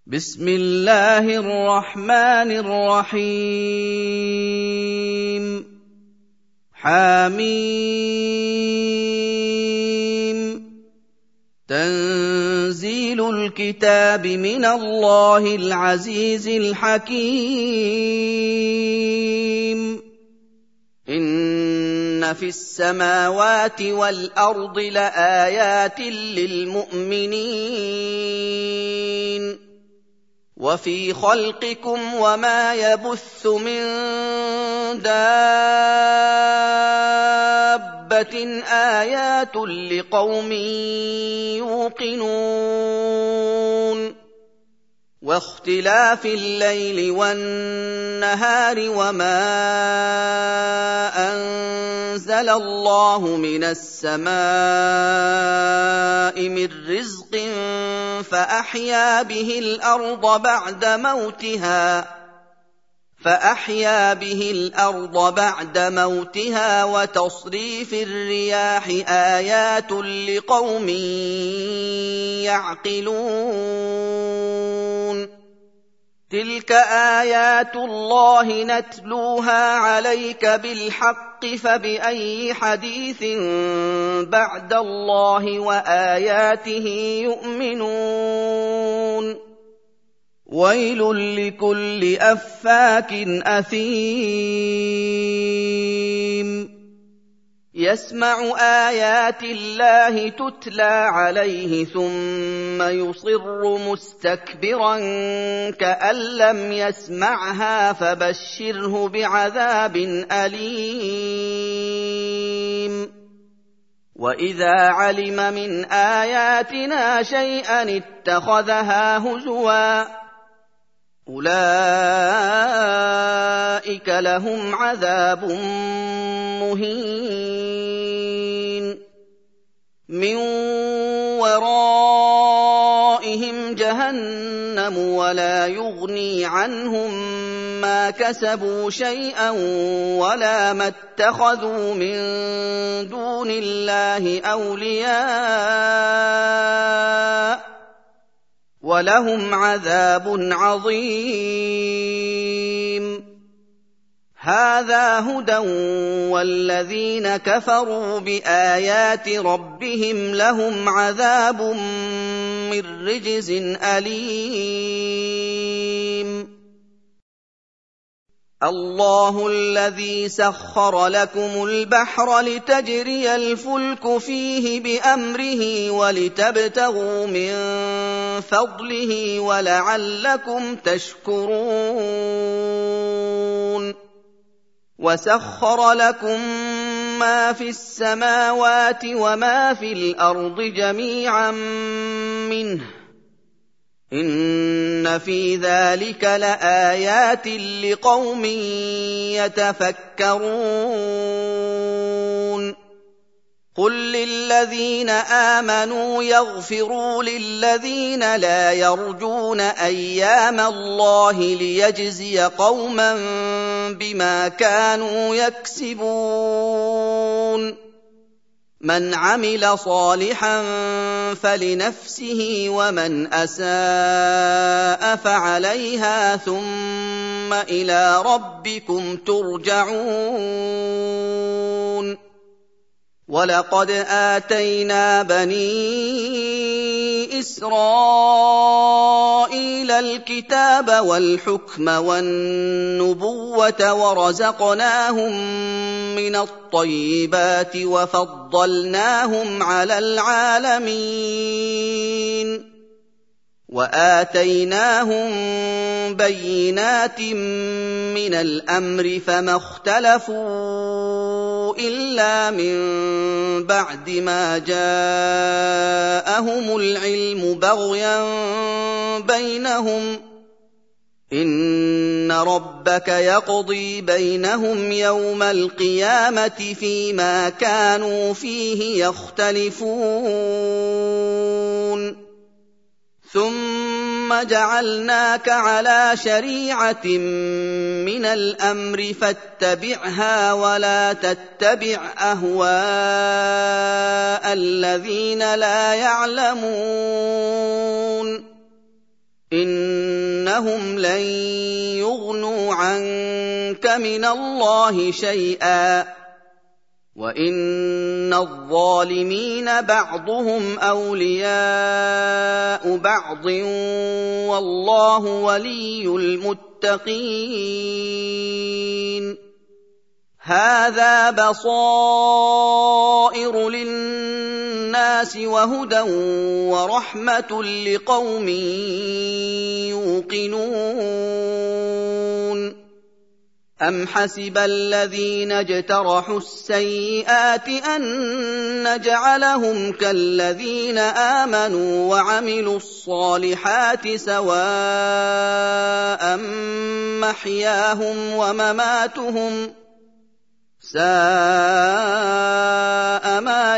بسم الله الرحمن الرحيم حميم تنزيل الكتاب من الله العزيز الحكيم إن في السماوات والأرض لآيات للمؤمنين وفي خلقكم وما يبث من دابة آيات لقوم يوقنون واختلاف الليل والنهار وما أنزل الله من السماء من رزق فأحيا به الأرض بعد موتها وتصريف الرياح آيات لقوم يعقلون تلك آيات الله نتلوها عليك بالحق فبأي حديث بعد الله وآياته يؤمنون ويل لكل أفاك أثيم يسمع آيات الله تتلى عليه ثم يصر مستكبرا كأن لم يسمعها فبشره بعذاب أليم وإذا علم من آياتنا شيئا اتخذها هزوا أولئك لهم عذاب مهين من ورائهم جهنم ولا يغني عنهم ما كسبوا شيئا ولا ما اتخذوا من دون الله أولياء ولهم عذاب عظيم هذا هدى والذين كفروا بآيات ربهم لهم عذاب من رجز أليم الله الذي سخر لكم البحر لتجري الفلك فيه بأمره ولتبتغوا من فضله ولعلكم تشكرون وسخر لكم ما في السماوات وما في الأرض جميعا منه إن في ذلك لآيات لقوم يتفكرون قل للذين آمنوا يغفروا للذين لا يرجون أيام الله ليجزي قوما بما كانوا يكسبون من عمل صالحا فلنفسه ومن أساء فعليها ثم إلى ربكم ترجعون ولقد آتينا بني إسرائيل الكتاب والحكم والنبوة ورزقناهم من الطيبات وفضلناهم على العالمين وآتيناهم بينات من الأمر فما اختلفوا إلا من بعد ما جاءهم العلم بغيا بينهم إن ربك يقضي بينهم يوم القيامة فيما كانوا فيه يختلفون ثم جعلناك على شريعة من الأمر فاتبعها ولا تتبع أهواء الذين لا يعلمون أنهم لن يغنوا عنك من الله شيئا وإن الظالمين بعضهم أولياء بعض والله ولي المتقين هذا بصائر للناس وهدى ورحمة لقوم يوقنون أم حسب الذين اجترحوا السيئات أن نجعلهم كالذين آمنوا وعملوا الصالحات سواء محياهم ومماتهم ساء ما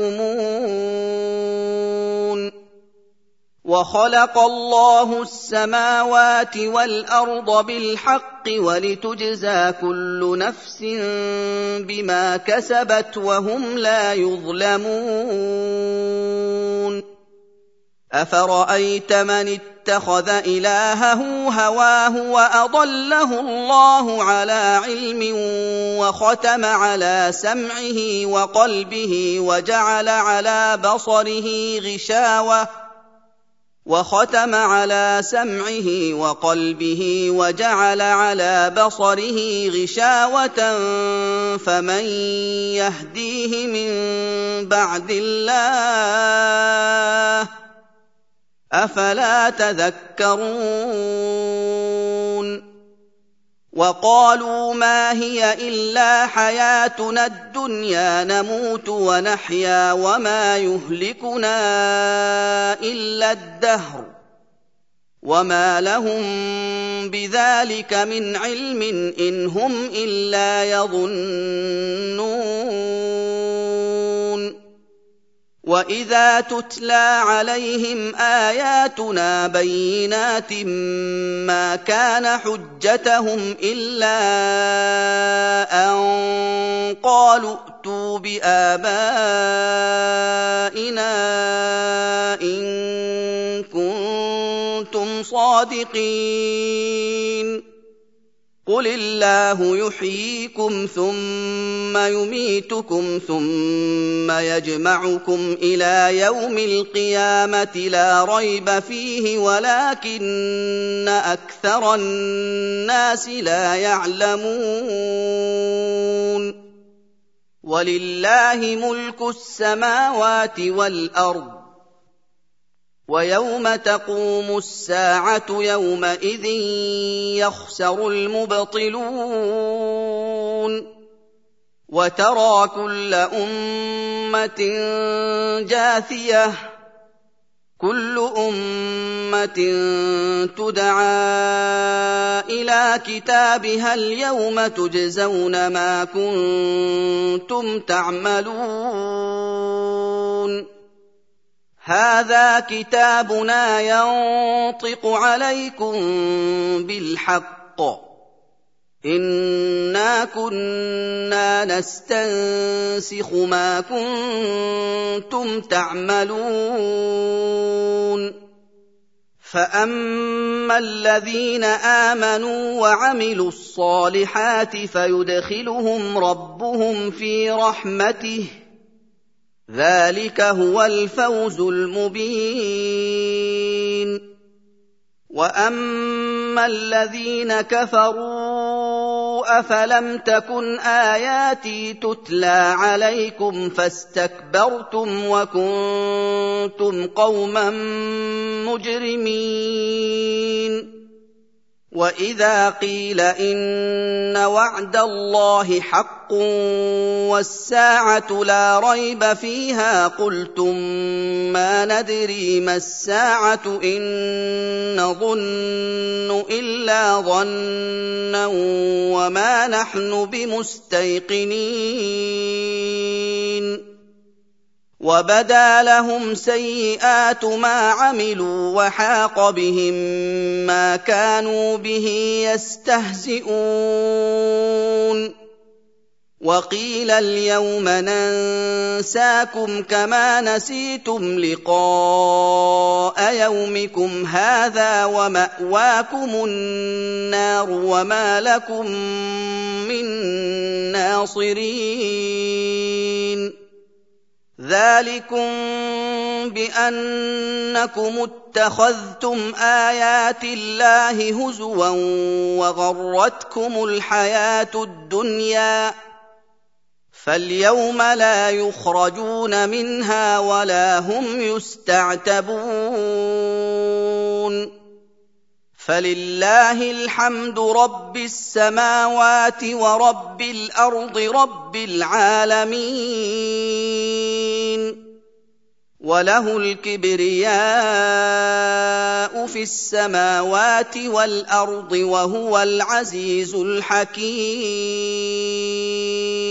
يحكمون وخلق الله السماوات والأرض بالحق ولتجزى كل نفس بما كسبت وهم لا يظلمون أفرأيت من اتخذ إلهه هواه وأضله الله على علم وختم على سمعه وقلبه وجعل على بصره غشاوة فمن يهديه من بعد الله أفلا تذكرون وقالوا ما هي إلا حياتنا الدنيا نموت ونحيا وما يهلكنا إلا الدهر وما لهم بذلك من علم إن هم إلا يظنون وإذا تتلى عليهم آياتنا بينات ما كان حجتهم إلا أن قالوا ائتوا بآبائنا إن كنتم صادقين قل الله يحييكم ثم يميتكم ثم يجمعكم إلى يوم القيامة لا ريب فيه ولكن أكثر الناس لا يعلمون ولله ملك السماوات والأرض ويوم تقوم الساعة يومئذ يخسر المبطلون وترى كل أمة جاثية كل أمة تدعى إلى كتابها اليوم تجزون ما كنتم تعملون هذا كتابنا ينطق عليكم بالحق إنا كنا نستنسخ ما كنتم تعملون فأما الذين آمنوا وعملوا الصالحات فيدخلهم ربهم في رحمته ذلك هو الفوز المبين وأما الذين كفروا أفلم تكن آياتي تتلى عليكم فاستكبرتم وكنتم قوما مجرمين وإذا قيل إن وعد الله حق والساعة لا ريب فيها قلتم ما ندري ما الساعة إن نظن إلا ظنا وما نحن بمستيقنين وبدا لهم سيئات ما عملوا وحاق بهم ما كانوا به يستهزئون وقيل اليوم ننساكم كما نسيتم لقاء يومكم هذا ومأواكم النار وما لكم من ناصرين ذلكم بأنكم اتخذتم آيات الله هزوا وغرتكم الحياة الدنيا فاليوم لا يخرجون منها ولا هم يستعتبون فلله الحمد رب السماوات ورب الأرض رب العالمين وله الكبرياء في السماوات والأرض وهو العزيز الحكيم